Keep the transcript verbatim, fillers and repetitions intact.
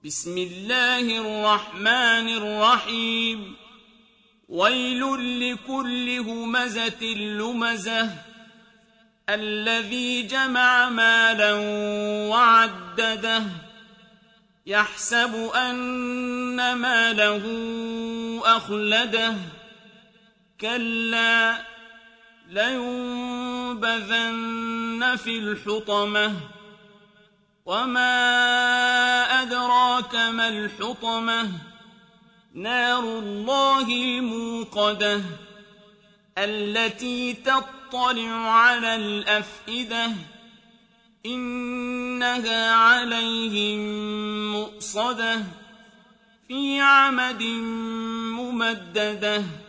بسم الله الرحمن الرحيم ويل لكل همزة لمزة الذي جمع مالا وعدده يحسب أن ماله أخلده كلا لينبذن في الحطمة وما أدراك ما الحطمة نار الله الموقدة التي تطلع على الأفئدة إنها عليهم مؤصدة في عمد ممددة.